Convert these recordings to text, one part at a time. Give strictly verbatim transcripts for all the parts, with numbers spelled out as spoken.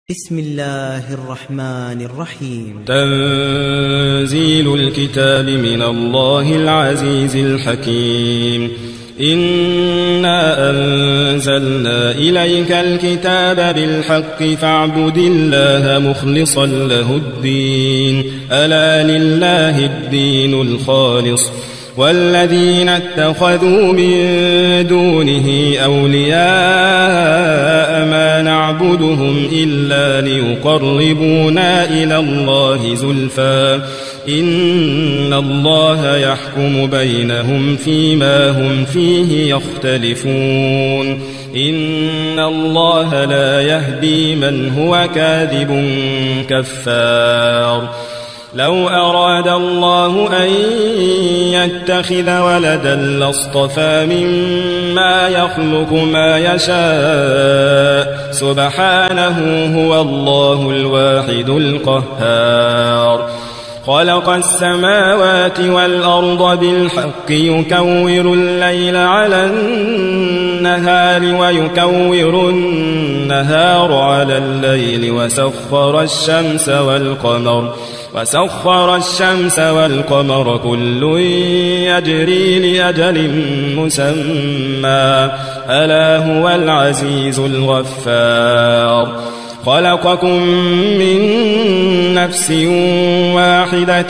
بسم الله الرحمن الرحيم. تنزيل الكتاب من الله العزيز الحكيم. إنا أنزلنا إليك الكتاب بالحق فاعبد الله مخلصا له الدين ألا لله الدين الخالص والذين اتخذوا من دونه أولياء ما نعبدهم إلا ليقربونا إلى الله زلفى إن الله يحكم بينهم فيما هم فيه يختلفون إن الله لا يهدي من هو كاذب كفار. لو أراد الله أن يتخذ ولدا لاصطفى مما يخلق ما يشاء سبحانه هو الله الواحد القهار. خلق السماوات والأرض بالحق يكور الليل على النهار ويكور النهار على الليل وسخر الشمس والقمر وسخر الشمس والقمر كل يجري لأجل مسمى ألا هو العزيز الغفار. خلقكم من نفس واحدة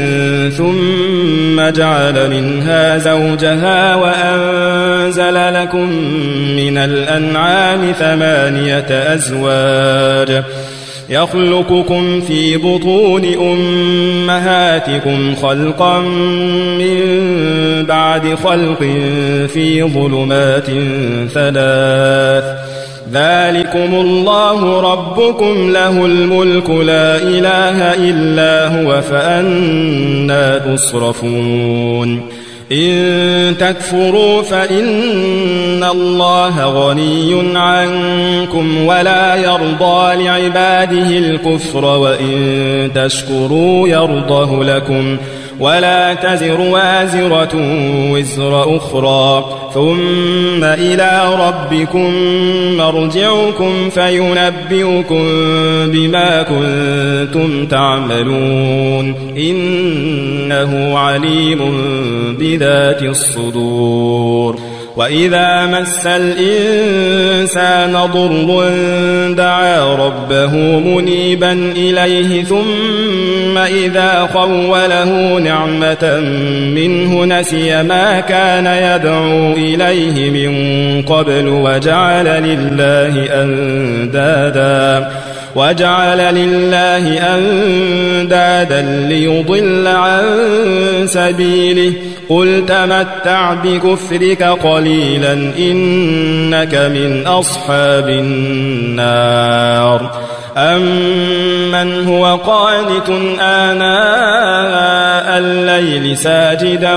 ثم جعل منها زوجها وأنزل لكم من الأنعام ثمانية أزواج يخلقكم في بطون أمهاتكم خلقا من بعد خلق في ظلمات ثلاث ذلكم الله ربكم له الملك لا إله إلا هو فأنى تصرفون. إن تكفروا فإن الله غني عنكم ولا يرضى لعباده الكفر وإن تشكروا يرضه لكم ولا تزر وازرة وزر أخرى ثم إلى ربكم مرجعكم فينبئكم بما كنتم تعملون إنه عليم بذات الصدور. وإذا مس الإنسان ضر دعا ربه منيبا إليه ثم إذا خوله نعمة منه نسي ما كان يدعو إليه من قبل وجعل لله أندادا وجعل لله أندادا ليضل عن سبيله قل تمتع بكفرك قليلا إنك من أصحاب النار. أمن هو قانت آناء الليل ساجدا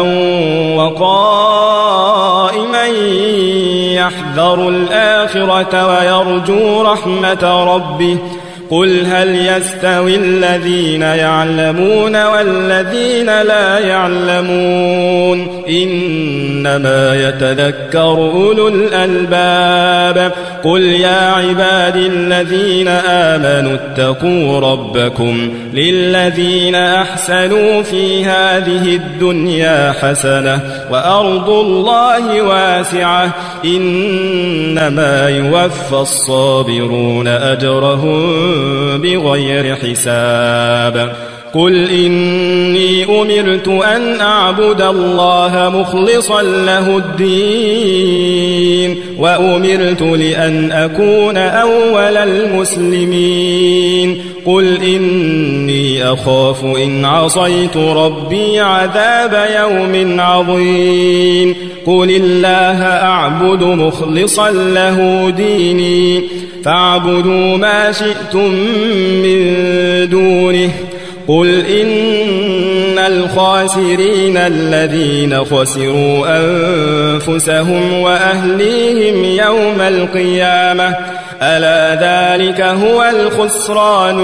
وقائما يحذر الآخرة ويرجو رحمة ربه قل هل يستوي الذين يعلمون والذين لا يعلمون إنما يتذكر أولو الألباب. قل يا عبادي الذين آمنوا اتقوا ربكم للذين أحسنوا في هذه الدنيا حسنة وأرض الله واسعة إنما يوفى الصابرون أجرهم بغير حساب. قل إني أمرت أن أعبد الله مخلصا له الدين وأمرت لأن أكون أول المسلمين. قل إني أخاف إن عصيت ربي عذاب يوم عظيم. قل الله أعبد مخلصا له ديني فاعبدوا ما شئتم من دونه. قل إن الخاسرين الذين خسروا أنفسهم وأهليهم يوم القيامة ألا ذلك هو الخسران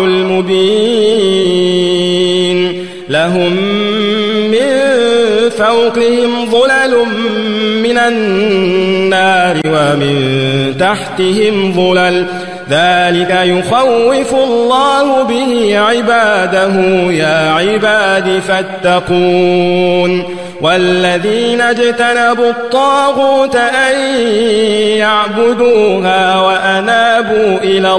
المبين. لهم من فوقهم ظلل من النار ومن تحتهم ظلل ذلك يخوف الله به عباده يا عباد فاتقون والذين اجتنبوا الطاغوت أن يعبدوها وأنابوا إلى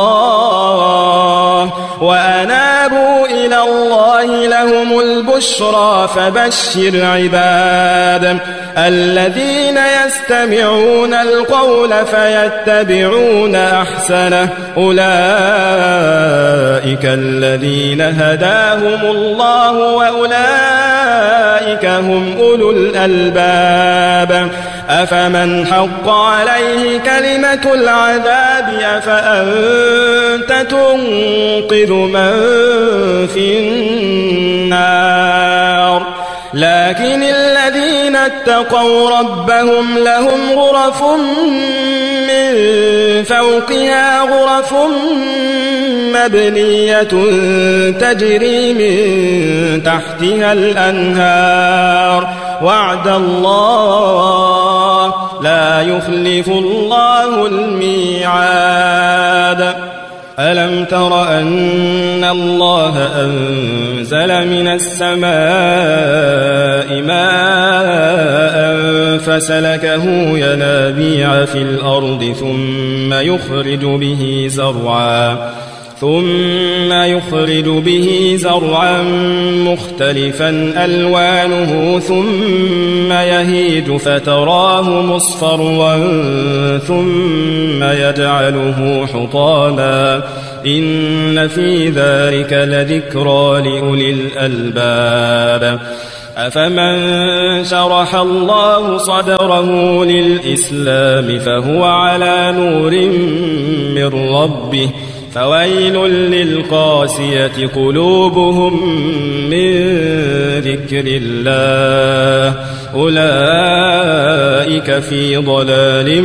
الله وأنابوا إلى الله لهم البشرى فبشر عباد الذين يستمعون القول فيتبعون أحسنه أولئك الذين هداهم الله وأولئك هم أولو الألباب أفمن حق عليه كلمة العذاب أفأنت تنقذ من في النار لكن الذين اتقوا ربهم لهم غرف من فوقها غرف مبنية تجري من تحتها الأنهار وعد الله لا يخلف الله الميعاد ألم تر أن الله أنزل من السماء ماء فسلكه ينابيع في الأرض ثم يخرج به زرعا ثم يخرج به زرعا مختلفا ألوانه ثم يهيج فتراه مصفرا ثم يجعله حطاما إن في ذلك لذكرى لأولي الألباب أفمن شرح الله صدره للإسلام فهو على نور من ربه فويل للقاسية قلوبهم من ذكر الله أولئك في ضلال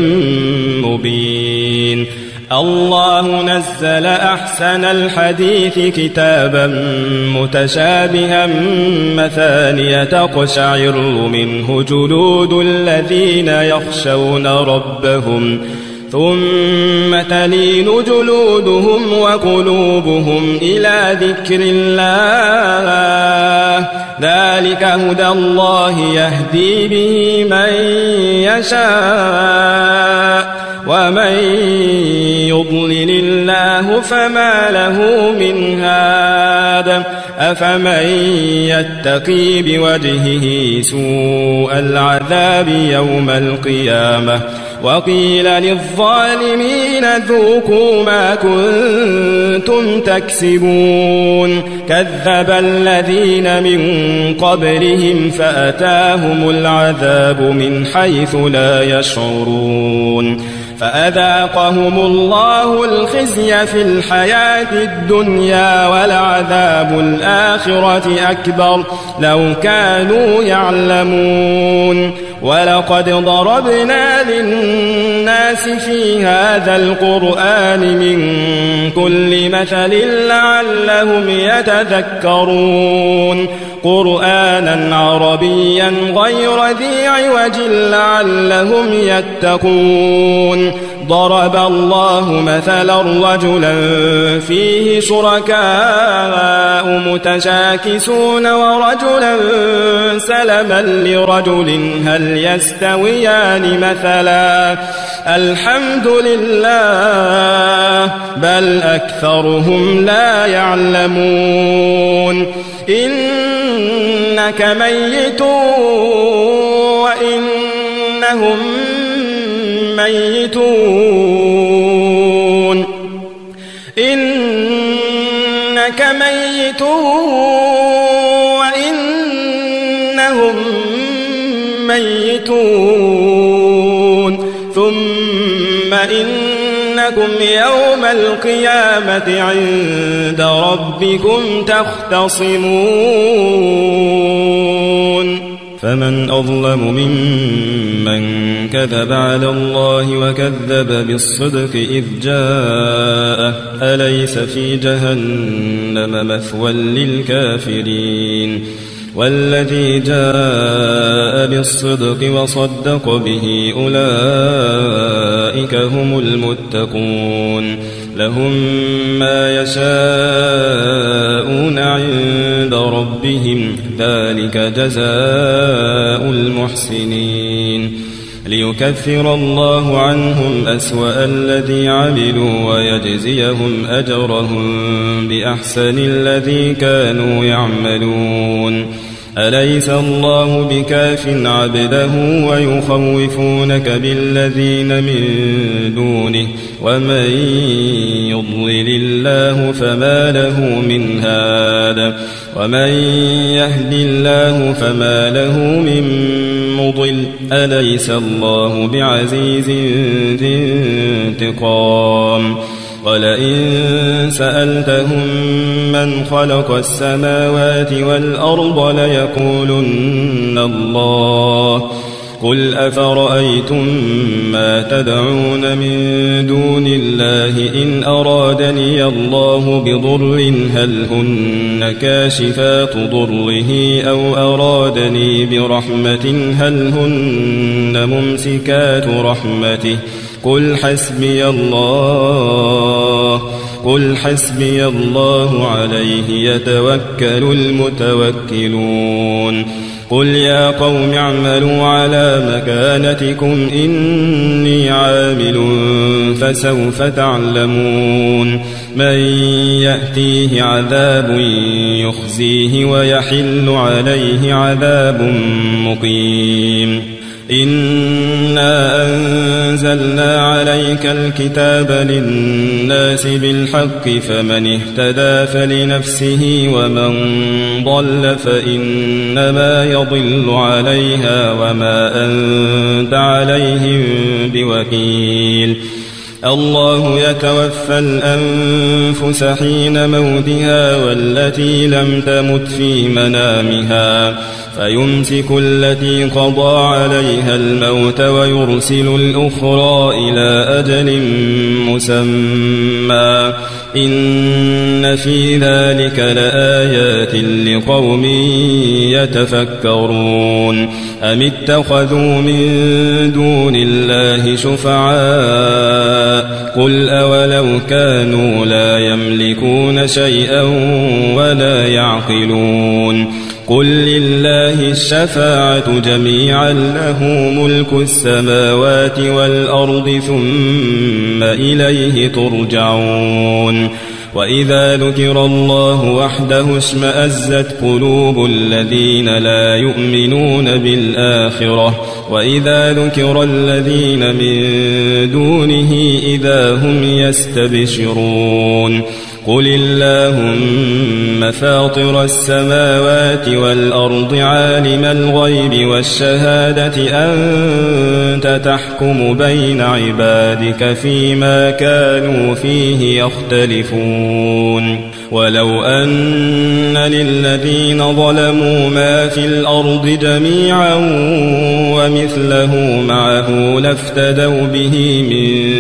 مبين الله نزل أحسن الحديث كتابا متشابها مثانية تقشعر منه جلود الذين يخشون ربهم ثم تلين جلودهم وقلوبهم إلى ذكر الله ذلك هدى الله يهدي به من يشاء ومن يضلل الله فما له من هاد أفمن يتقي بوجهه سوء العذاب يوم القيامة وقيل للظالمين ذوقوا ما كنتم تكسبون كذب الذين من قبلهم فأتاهم العذاب من حيث لا يشعرون فأذاقهم الله الخزي في الحياة الدنيا ولعذاب الآخرة أكبر لو كانوا يعلمون ولقد ضربنا للناس في هذا القرآن من كل مثل لعلهم يتذكرون قرآنا عربيا غير ذي عوج لعلهم يتقون ضرب الله مثلا رجلا فيه شركاء متشاكسون ورجلا سلما لرجل هل يستويان مثلا الحمد لله بل أكثرهم لا يعلمون إنك ميت وإنهم ميتون إنك ميت وإنهم ميتون ثم إنكم يوم القيامة عند ربكم تختصمون فمن أظلم ممن كذب على الله وكذب بالصدق إذ جاءه أليس في جهنم مثوى للكافرين والذي جاء بالصدق وصدق به أولئك أولئك هم المتقون لهم ما يشاءون عند ربهم ذلك جزاء المحسنين ليكفر الله عنهم أسوأ الذي عملوا ويجزيهم أجرهم بأحسن الذي كانوا يعملون أليس الله بكاف عبده ويخوفونك بالذين من دونه ومن يضلل الله فما له من هاد ومن يهد الله فما له من مضل أليس الله بعزيز ذي انتقام ولئن سألتهم من خلق السماوات والأرض ليقولن الله قل أفرأيتم ما تدعون من دون الله إن أرادني الله بضر هل هن كاشفات ضره أو أرادني برحمة هل هن ممسكات رحمته قل حسبي الله قل حسبي الله عليه يتوكل المتوكلون قل يا قوم اعملوا على مكانتكم إني عامل فسوف تعلمون من يأتيه عذاب يخزيه ويحل عليه عذاب مقيم إنا أنزلنا عليك الكتاب للناس بالحق فمن اهتدى فلنفسه ومن ضل فإنما يضل عليها وما أنت عليهم بوكيل الله يتوفى الأنفس حين موتها والتي لم تمت في منامها فيمسك التي قضى عليها الموت ويرسل الأخرى إلى أجل مسمى إن في ذلك لآيات لقوم يتفكرون أم اتخذوا من دون الله شفعاء قل أولو كانوا لا يملكون شيئا ولا يعقلون قل لله الشفاعة جميعا له ملك السماوات والأرض ثم إليه ترجعون وإذا ذكر الله وحده اشمأزت قلوب الذين لا يؤمنون بالآخرة وإذا ذكر الذين من دونه إذا هم يستبشرون قل اللهم فاطر السماوات والأرض عالم الغيب والشهادة أنت تحكم بين عبادك فيما كانوا فيه يختلفون ولو أن للذين ظلموا ما في الأرض جميعا ومثله معه لافتدوا به من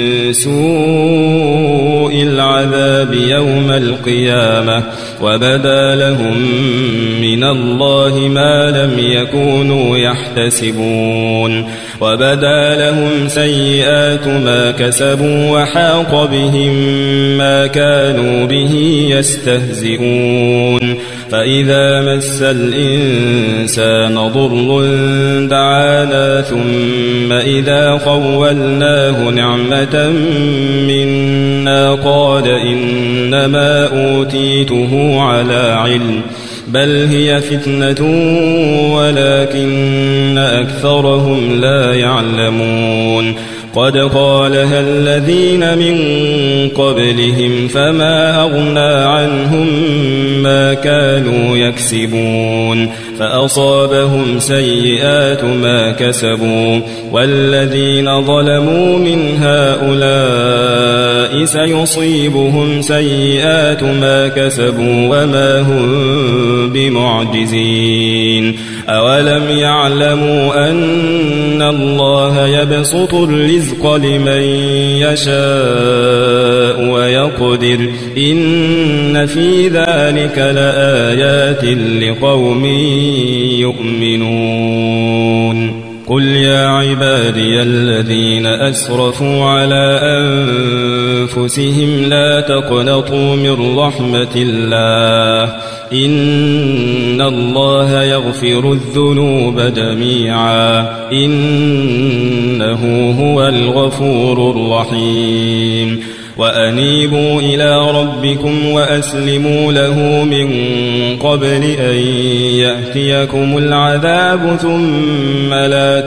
سوء العذاب يوم القيامة وبدا لهم من الله ما لم يكونوا يحتسبون وبدا لهم سيئات ما كسبوا وحاق بهم ما كانوا به يستهزئون فإذا مس الإنسان ضر دعانا ثم إذا خولناه نعمة منا قال إنما أوتيته على علم بل هي فتنة ولكن أكثرهم لا يعلمون قد قالها الذين من قبلهم فما أغنى عنهم ما كانوا يكسبون فأصابهم سيئات ما كسبوا والذين ظلموا من هؤلاء سيصيبهم سيئات ما كسبوا وما هم بمعجزين أولم يعلموا أن الله يبسط الرزق لمن يشاء ويقدر إن في ذلك لآيات لقوم يؤمنون قل يا عبادي الذين أسرفوا على أنفسهم لا تقنطوا من رحمة الله إن الله يغفر الذنوب جميعا إنه هو الغفور الرحيم وأنيبوا إلى ربكم وأسلموا له من قبل أن يأتيكم العذاب ثم لا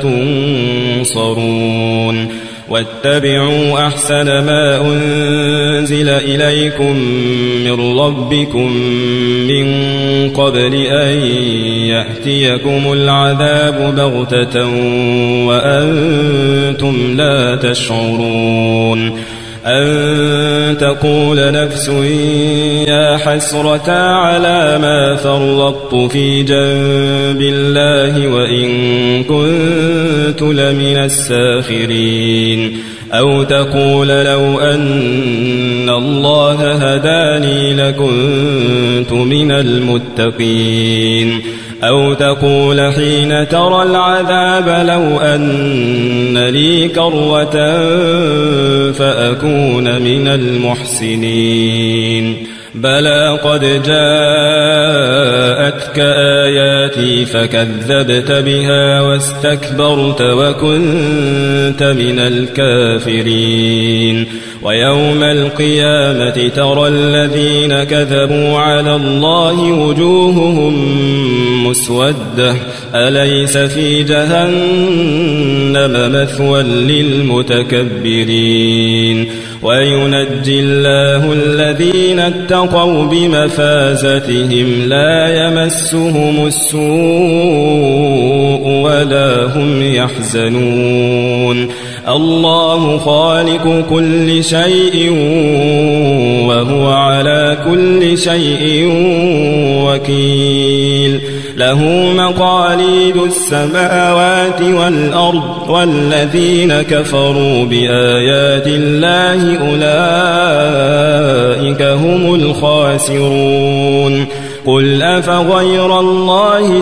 تنصرون واتبعوا أحسن ما أنزل إليكم من ربكم من قبل أن يأتيكم العذاب بغتة وأنتم لا تشعرون أن تقول نفس يا حسرة على ما فرطت في جنب الله وإن كنت لمن الساخرين أو تقول لو أن الله هداني لكنت من المتقين أو تقول حين ترى العذاب لو أن لي كرة فأكون من المحسنين بلى قد جاءتك آياتي فكذبت بها واستكبرت وكنت من الكافرين ويوم القيامة ترى الذين كذبوا على الله وجوههم مسودة أليس في جهنم مثوى للمتكبرين وينجي الله الذين اتقوا بمفازتهم لا يمسهم السوء ولا هم يحزنون الله خالق كل شيء وهو على كل شيء وكيل له مقاليد السماوات والأرض والذين كفروا بآيات الله أولئك هم الخاسرون قل أفغير الله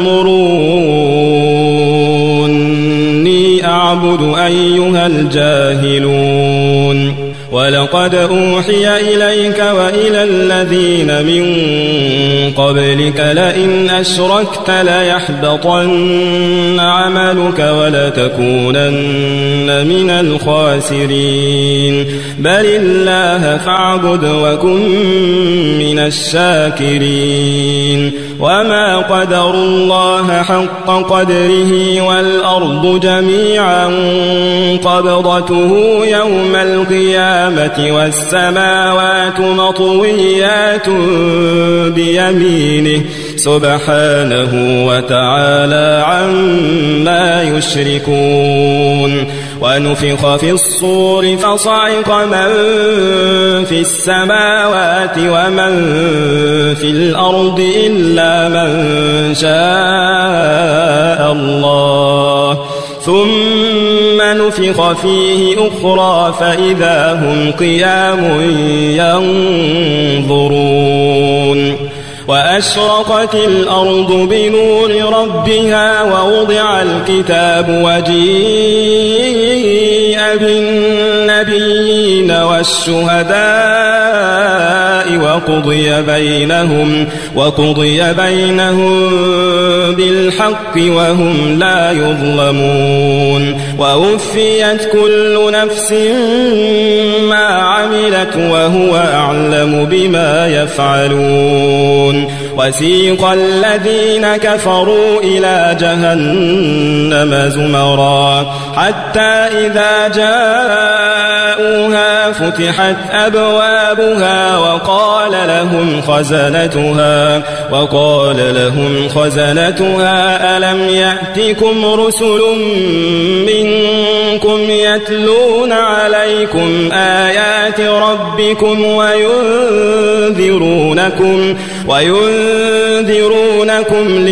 تأمروني أعبد أيها الجاهلون ولقد أوحي إليك وإلى الذين من قبلك لئن أشركت ليحبطن عملك ولتكونن من الخاسرين بل الله فاعبد وكن من الشاكرين وما قدروا الله حق قدره والأرض جميعا قبضته يوم القيامة والسماوات مطويات بيمينه سبحانه وتعالى عما يشركون ونفخ في الصور فصعق من في السماوات ومن في الأرض إلا من شاء الله ثم نفخ فيه أخرى فإذا هم قيام ينظرون وأشرقت الأرض بنور ربها ووضع الكتاب وجيء بالنبيين والشهداء وقضي بينهم وقضي بينهم بالحق وهم لا يظلمون ووفيت كل نفس ما عملت وهو أعلم بما يفعلون وسيق الذين كفروا إلى جهنم زمرا حتى إذا جاءوها فتحت أبوابها وقال لهم خزنتها وقال لهم خزنتها ألم يأتكم رسل منكم يتلون عليكم آيات ربكم وينذرونكم وينذرونكم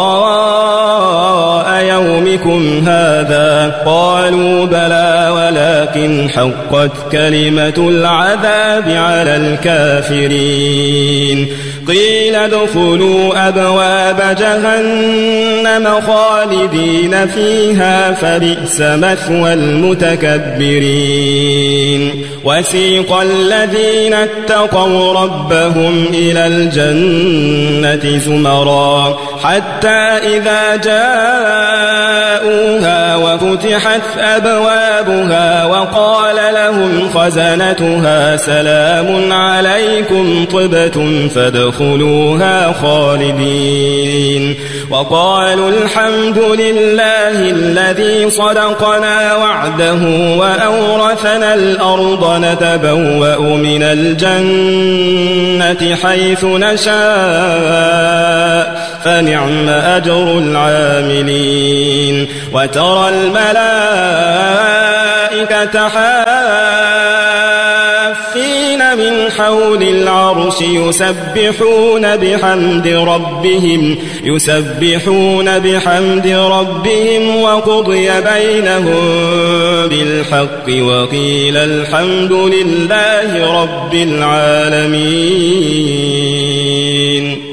لقاء يومكم هذا قالوا بلى ولكن حقت كلمة العذاب على الكافرين قيل ادخلوا أبواب جهنم خالدين فيها فبئس مثوى المتكبرين وسيق الذين اتقوا ربهم إلى الجنة زمرا حتى إذا جاءوها وفتحت أبوابها وقال لهم خزنتها سلام عليكم طبتم فادخلوها خالدين وقالوا الحمد لله الذي صدقنا وعده وأورثنا الأرض نتبوأ من الجنة حيث نشاء فنعم أجر العاملين وترى الملائكة حافين من حول العرش يسبحون بحمد ربهم يسبحون بحمد ربهم وقضي بينهم بالحق وقيل الحمد لله رب العالمين.